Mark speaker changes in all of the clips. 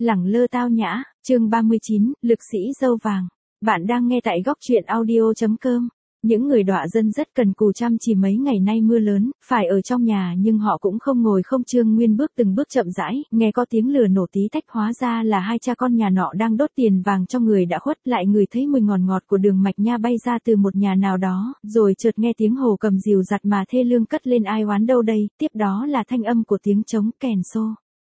Speaker 1: Lẳng lơ tao nhã, chương 39, lực sĩ dâu vàng. Bạn đang nghe tại góc truyện audio.com. Những người đọa dân rất cần cù chăm chỉ mấy ngày nay mưa lớn, phải ở trong nhà nhưng họ cũng không ngồi không. Trương Nguyên bước từng bước chậm rãi, nghe có tiếng lửa nổ tí tách, hóa ra là hai cha con nhà nọ đang đốt tiền vàng cho người đã khuất. Lại ngửi thấy mùi ngọt ngọt của đường mạch nha bay ra từ một nhà nào đó, rồi chợt nghe tiếng hồ cầm dìu dặt mà thê lương cất lên, ai oán đâu đây. Tiếp đó là thanh âm của tiếng trống kèn xô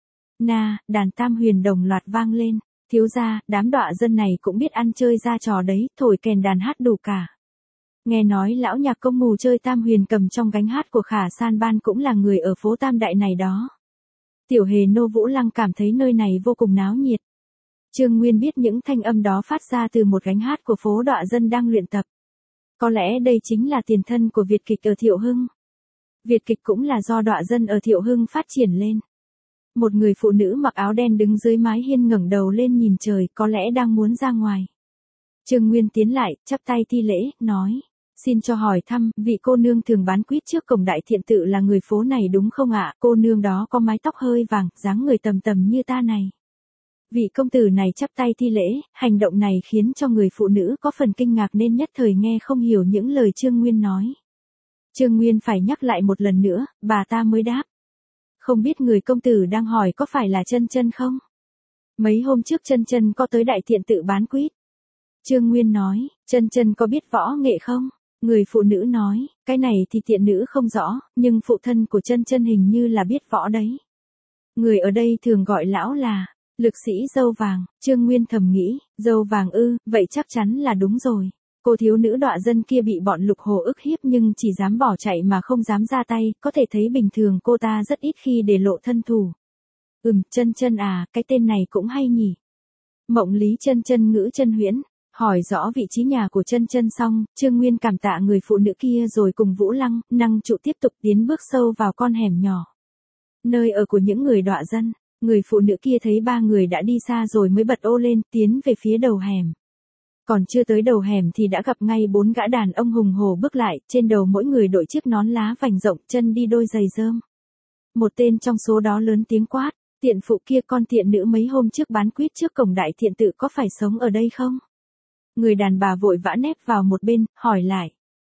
Speaker 1: na, đàn tam huyền đồng loạt vang lên. Thiếu gia, đám đọa dân này cũng biết ăn chơi ra trò đấy, thổi kèn đàn hát đủ cả. Nghe nói lão nhạc công mù chơi tam huyền cầm trong gánh hát của Khả San Ban cũng là người ở phố Tam Đại này đó. Tiểu hề Nô Vũ Lăng cảm thấy nơi này vô cùng náo nhiệt. Trương Nguyên biết những thanh âm đó phát ra từ một gánh hát của phố đọa dân đang luyện tập. Có lẽ đây chính là tiền thân của Việt kịch ở Thiệu Hưng. Việt kịch cũng là do đọa dân ở Thiệu Hưng phát triển lên. Một người phụ nữ mặc áo đen đứng dưới mái hiên ngẩng đầu lên nhìn trời, có lẽ đang muốn ra ngoài. Trương Nguyên tiến lại, chắp tay thi lễ, nói: Xin cho hỏi thăm, vị cô nương thường bán quýt trước cổng Đại Thiện Tự là người phố này đúng không ạ? Cô nương đó có mái tóc hơi vàng, dáng người tầm tầm như ta này. Vị công tử này chắp tay thi lễ, hành động này khiến cho người phụ nữ có phần kinh ngạc nên nhất thời nghe không hiểu những lời Trương Nguyên nói. Trương Nguyên phải nhắc lại một lần nữa, bà ta mới đáp: Không biết người công tử đang hỏi có phải là Chân Chân không? Mấy hôm trước Chân Chân có tới Đại Thiện Tự bán quýt. Trương Nguyên nói: Chân Chân có biết võ nghệ không? Người phụ nữ nói: Cái này thì tiện nữ không rõ, nhưng phụ thân của Chân Chân hình như là biết võ đấy. Người ở đây thường gọi lão là lực sĩ dâu vàng. Trương Nguyên thầm nghĩ, dâu vàng ư, vậy chắc chắn là đúng rồi. Cô thiếu nữ đọa dân kia bị bọn Lục Hồ ức hiếp nhưng chỉ dám bỏ chạy mà không dám ra tay, có thể thấy bình thường cô ta rất ít khi để lộ thân thủ. Chân Chân à, cái tên này cũng hay nhỉ. Mộng Lý Chân Chân ngữ chân huyễn, hỏi rõ vị trí nhà của Chân Chân xong, Trương Nguyên cảm tạ người phụ nữ kia rồi cùng Vũ Lăng, Năng Trụ tiếp tục tiến bước sâu vào con hẻm nhỏ. Nơi ở của những người đọa dân. Người phụ nữ kia thấy ba người đã đi xa rồi mới bật ô lên, tiến về phía đầu hẻm. Còn chưa tới đầu hẻm thì đã gặp ngay bốn gã đàn ông hùng hổ bước lại, trên đầu mỗi người đội chiếc nón lá vành rộng, chân đi đôi giày rơm. Một tên trong số đó lớn tiếng quát: Tiện phụ kia, con tiện nữ mấy hôm trước bán quýt trước cổng Đại Thiện Tự có phải sống ở đây không? Người đàn bà vội vã nép vào một bên, hỏi lại: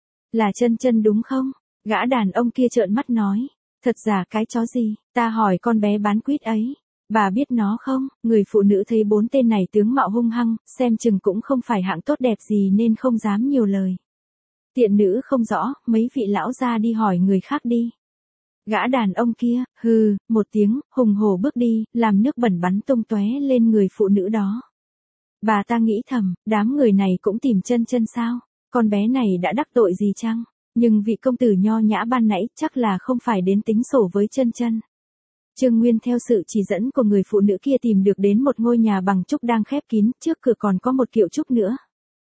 Speaker 1: Là Chân Chân đúng không? Gã đàn ông kia trợn mắt nói: Thật giả cái chó gì, ta hỏi con bé bán quýt ấy. Bà biết nó không? Người phụ nữ thấy bốn tên này tướng mạo hung hăng, xem chừng cũng không phải hạng tốt đẹp gì nên không dám nhiều lời. Tiện nữ không rõ, mấy vị lão ra đi hỏi người khác đi. Gã đàn ông kia, hừ, một tiếng, hùng hổ bước đi, làm nước bẩn bắn tung tóe lên người phụ nữ đó. Bà ta nghĩ thầm, đám người này cũng tìm Chân Chân sao? Con bé này đã đắc tội gì chăng? Nhưng vị công tử nho nhã ban nãy chắc là không phải đến tính sổ với Chân Chân. Trương Nguyên theo sự chỉ dẫn của người phụ nữ kia tìm được đến một ngôi nhà bằng trúc đang khép kín, trước cửa còn có một kiệu trúc nữa.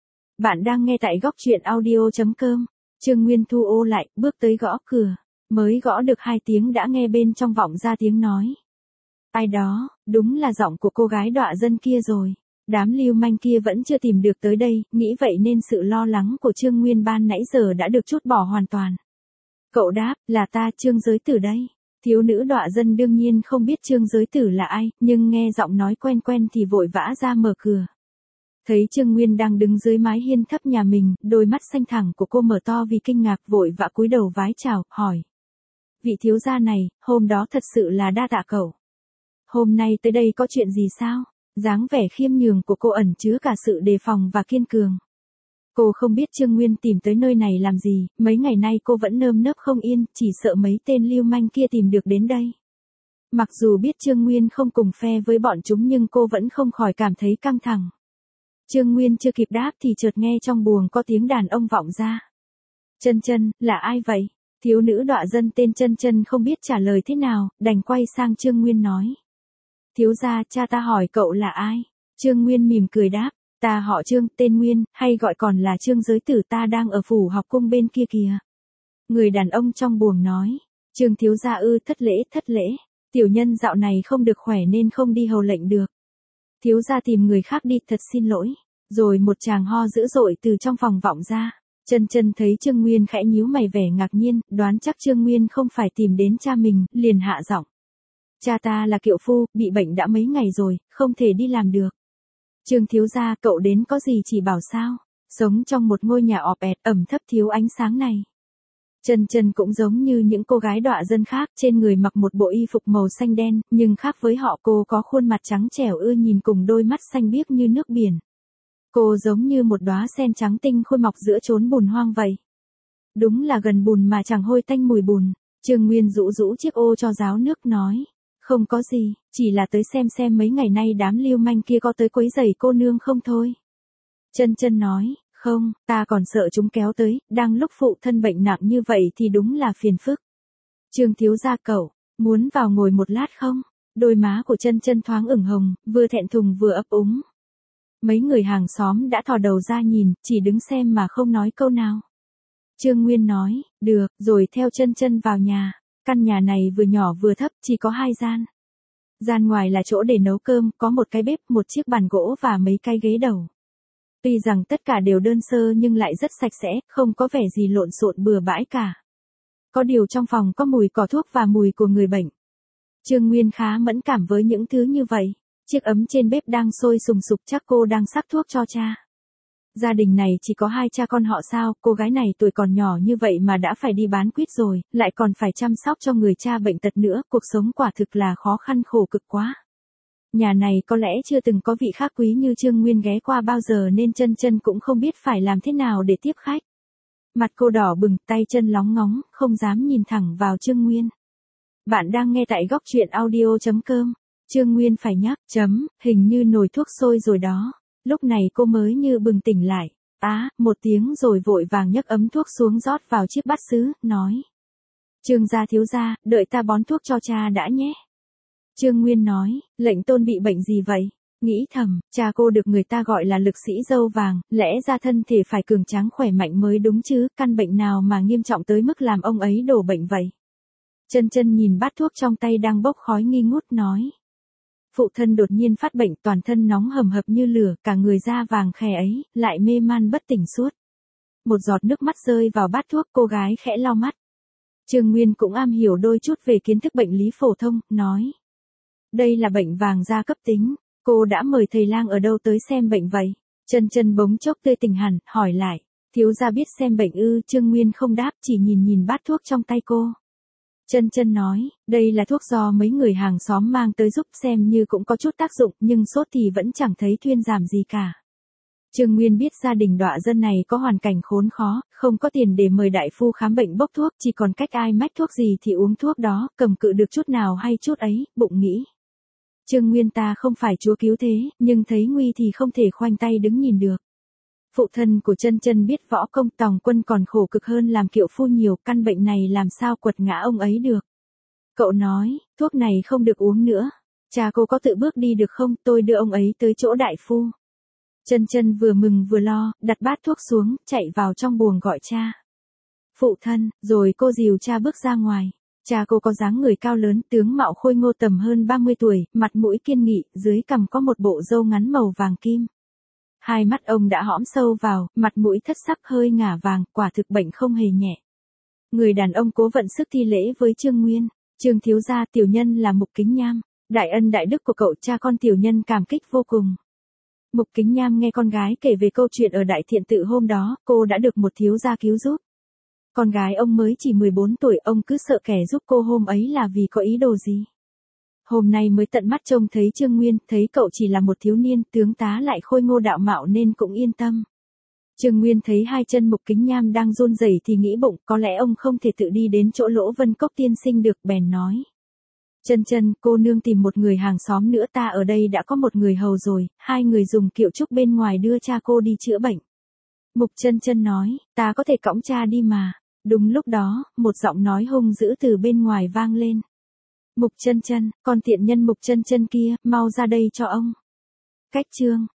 Speaker 1: Bạn đang nghe tại góc truyện audio.com. Trương Nguyên thu ô lại, bước tới gõ cửa. Mới gõ được 2 tiếng đã nghe bên trong vọng ra tiếng nói: Ai đó, đúng là giọng của cô gái đọa dân kia rồi. Đám lưu manh kia vẫn chưa tìm được tới đây, nghĩ vậy nên sự lo lắng của Trương Nguyên ban nãy giờ đã được trút bỏ hoàn toàn. Cậu đáp: Là ta, Trương Giới Tử đây. Thiếu nữ đọa dân đương nhiên không biết Trương Giới Tử là ai, nhưng nghe giọng nói quen quen thì vội vã ra mở cửa. Thấy Trương Nguyên đang đứng dưới mái hiên thấp nhà mình, đôi mắt xanh thẳng của cô mở to vì kinh ngạc, vội vã cúi đầu vái chào, hỏi: Vị thiếu gia này, hôm đó thật sự là đa tạ cậu. Hôm nay tới đây có chuyện gì sao? Dáng vẻ khiêm nhường của cô ẩn chứa cả sự đề phòng và kiên cường. Cô không biết Trương Nguyên tìm tới nơi này làm gì, mấy ngày nay cô vẫn nơm nớp không yên, chỉ sợ mấy tên lưu manh kia tìm được đến đây. Mặc dù biết Trương Nguyên không cùng phe với bọn chúng nhưng cô vẫn không khỏi cảm thấy căng thẳng. Trương Nguyên chưa kịp đáp thì chợt nghe trong buồng có tiếng đàn ông vọng ra. Chân Chân, là ai vậy? Thiếu nữ đọa dân tên Chân Chân không biết trả lời thế nào, đành quay sang Trương Nguyên nói: Thiếu gia, cha ta hỏi cậu là ai? Trương Nguyên mỉm cười đáp: Ta họ Trương, tên Nguyên, hay gọi còn là Trương Giới Tử, ta đang ở phủ học cung bên kia kìa. Người đàn ông trong buồng nói: Trương thiếu gia ư, thất lễ. Tiểu nhân dạo này không được khỏe nên không đi hầu lệnh được. Thiếu gia tìm người khác đi, thật xin lỗi. Rồi một tràng ho dữ dội từ trong phòng vọng ra. Chân Chân thấy Trương Nguyên khẽ nhíu mày vẻ ngạc nhiên, đoán chắc Trương Nguyên không phải tìm đến cha mình, liền hạ giọng: Cha ta là kiệu phu, bị bệnh đã mấy ngày rồi, không thể đi làm được. Trương thiếu gia, cậu đến có gì chỉ bảo sao? Sống trong một ngôi nhà ọp ẹp, ẩm thấp thiếu ánh sáng này. Chân Chân cũng giống như những cô gái đọa dân khác, trên người mặc một bộ y phục màu xanh đen, nhưng khác với họ, cô có khuôn mặt trắng trẻo ưa nhìn cùng đôi mắt xanh biếc như nước biển. Cô giống như một đóa sen trắng tinh khôi mọc giữa chốn bùn hoang vậy. Đúng là gần bùn mà chẳng hôi tanh mùi bùn. Trương Nguyên rũ rũ chiếc ô cho ráo nước nói. Không có gì, chỉ là tới xem mấy ngày nay đám lưu manh kia có tới quấy rầy cô nương không thôi. Chân Chân nói, không, ta còn sợ chúng kéo tới, đang lúc phụ thân bệnh nặng như vậy thì đúng là phiền phức. Trương thiếu gia, cậu, muốn vào ngồi một lát không? Đôi má của Chân Chân thoáng ửng hồng, vừa thẹn thùng vừa ấp úng. Mấy người hàng xóm đã thò đầu ra nhìn, chỉ đứng xem mà không nói câu nào. Trương Nguyên nói, được, rồi theo Chân Chân vào nhà. Căn nhà này vừa nhỏ vừa thấp, chỉ có 2 gian. Gian ngoài là chỗ để nấu cơm, có một cái bếp, một chiếc bàn gỗ và mấy cái ghế đầu. Tuy rằng tất cả đều đơn sơ nhưng lại rất sạch sẽ, không có vẻ gì lộn xộn bừa bãi cả. Có điều trong phòng có mùi cỏ thuốc và mùi của người bệnh. Trương Nguyên khá mẫn cảm với những thứ như vậy. Chiếc ấm trên bếp đang sôi sùng sục, chắc cô đang sắc thuốc cho cha. Gia đình này chỉ có 2 cha con họ sao, cô gái này tuổi còn nhỏ như vậy mà đã phải đi bán quýt rồi, lại còn phải chăm sóc cho người cha bệnh tật nữa, cuộc sống quả thực là khó khăn khổ cực quá. Nhà này có lẽ chưa từng có vị khách quý như Trương Nguyên ghé qua bao giờ nên Chân Chân cũng không biết phải làm thế nào để tiếp khách. Mặt cô đỏ bừng, tay chân lóng ngóng, không dám nhìn thẳng vào Trương Nguyên. Bạn đang nghe tại góc truyện audio.com. Trương Nguyên phải nhắc, hình như nồi thuốc sôi rồi đó. Lúc này cô mới như bừng tỉnh lại. Một tiếng rồi vội vàng nhấc ấm thuốc xuống rót vào chiếc bát sứ, nói. Trương gia thiếu gia, đợi ta bón thuốc cho cha đã nhé. Trương Nguyên nói, lệnh tôn bị bệnh gì vậy? Nghĩ thầm, cha cô được người ta gọi là lực sĩ dâu vàng, lẽ ra thân thể phải cường tráng khỏe mạnh mới đúng chứ, căn bệnh nào mà nghiêm trọng tới mức làm ông ấy đổ bệnh vậy? Chân Chân nhìn bát thuốc trong tay đang bốc khói nghi ngút nói. Phụ thân đột nhiên phát bệnh, toàn thân nóng hầm hập như lửa, cả người da vàng khè ấy, lại mê man bất tỉnh suốt. Một giọt nước mắt rơi vào bát thuốc, cô gái khẽ lau mắt. Trương Nguyên cũng am hiểu đôi chút về kiến thức bệnh lý phổ thông, nói. Đây là bệnh vàng da cấp tính, cô đã mời thầy lang ở đâu tới xem bệnh vậy? Chân Chân bỗng chốc tươi tỉnh hẳn, hỏi lại. Thiếu gia biết xem bệnh ư? Trương Nguyên không đáp, chỉ nhìn bát thuốc trong tay cô. Chân Chân nói, đây là thuốc do mấy người hàng xóm mang tới giúp, xem như cũng có chút tác dụng, nhưng sốt thì vẫn chẳng thấy thuyên giảm gì cả. Trương Nguyên biết gia đình đọa dân này có hoàn cảnh khốn khó, không có tiền để mời đại phu khám bệnh bốc thuốc, chỉ còn cách ai mách thuốc gì thì uống thuốc đó, cầm cự được chút nào hay chút ấy, bụng nghĩ. Trương Nguyên ta không phải chúa cứu thế, nhưng thấy nguy thì không thể khoanh tay đứng nhìn được. Phụ thân của Chân Chân biết võ công, tòng quân còn khổ cực hơn làm kiệu phu nhiều, căn bệnh này làm sao quật ngã ông ấy được. Cậu nói, thuốc này không được uống nữa. Cha cô có tự bước đi được không, tôi đưa ông ấy tới chỗ đại phu. Chân Chân vừa mừng vừa lo, đặt bát thuốc xuống, chạy vào trong buồng gọi cha. Phụ thân, rồi cô dìu cha bước ra ngoài. Cha cô có dáng người cao lớn, tướng mạo khôi ngô tầm hơn 30 tuổi, mặt mũi kiên nghị, dưới cằm có một bộ râu ngắn màu vàng kim. Hai mắt ông đã hõm sâu vào, mặt mũi thất sắc hơi ngả vàng, quả thực bệnh không hề nhẹ. Người đàn ông cố vận sức thi lễ với Trương Nguyên. Trương thiếu gia, tiểu nhân là Mục Kính Nham. Đại ân đại đức của cậu cha con tiểu nhân cảm kích vô cùng. Mục Kính Nham nghe con gái kể về câu chuyện ở Đại Thiện Tự hôm đó, cô đã được một thiếu gia cứu giúp. Con gái ông mới chỉ 14 tuổi, ông cứ sợ kẻ giúp cô hôm ấy là vì có ý đồ gì. Hôm nay mới tận mắt trông thấy Trương Nguyên, thấy cậu chỉ là một thiếu niên, tướng tá lại khôi ngô đạo mạo nên cũng yên tâm. Trương Nguyên thấy hai chân Mục Kính Nham đang run rẩy thì nghĩ bụng, có lẽ ông không thể tự đi đến chỗ Lỗ Vân Cốc tiên sinh được, bèn nói. Chân Chân, cô nương tìm một người hàng xóm nữa, ta ở đây đã có một người hầu rồi, hai người dùng kiệu trúc bên ngoài đưa cha cô đi chữa bệnh. Mục Chân Chân nói, ta có thể cõng cha đi mà. Đúng lúc đó, một giọng nói hung dữ từ bên ngoài vang lên. Mục Chân Chân, con tiện nhân Mục Chân Chân kia, mau ra đây cho ông. Cách chương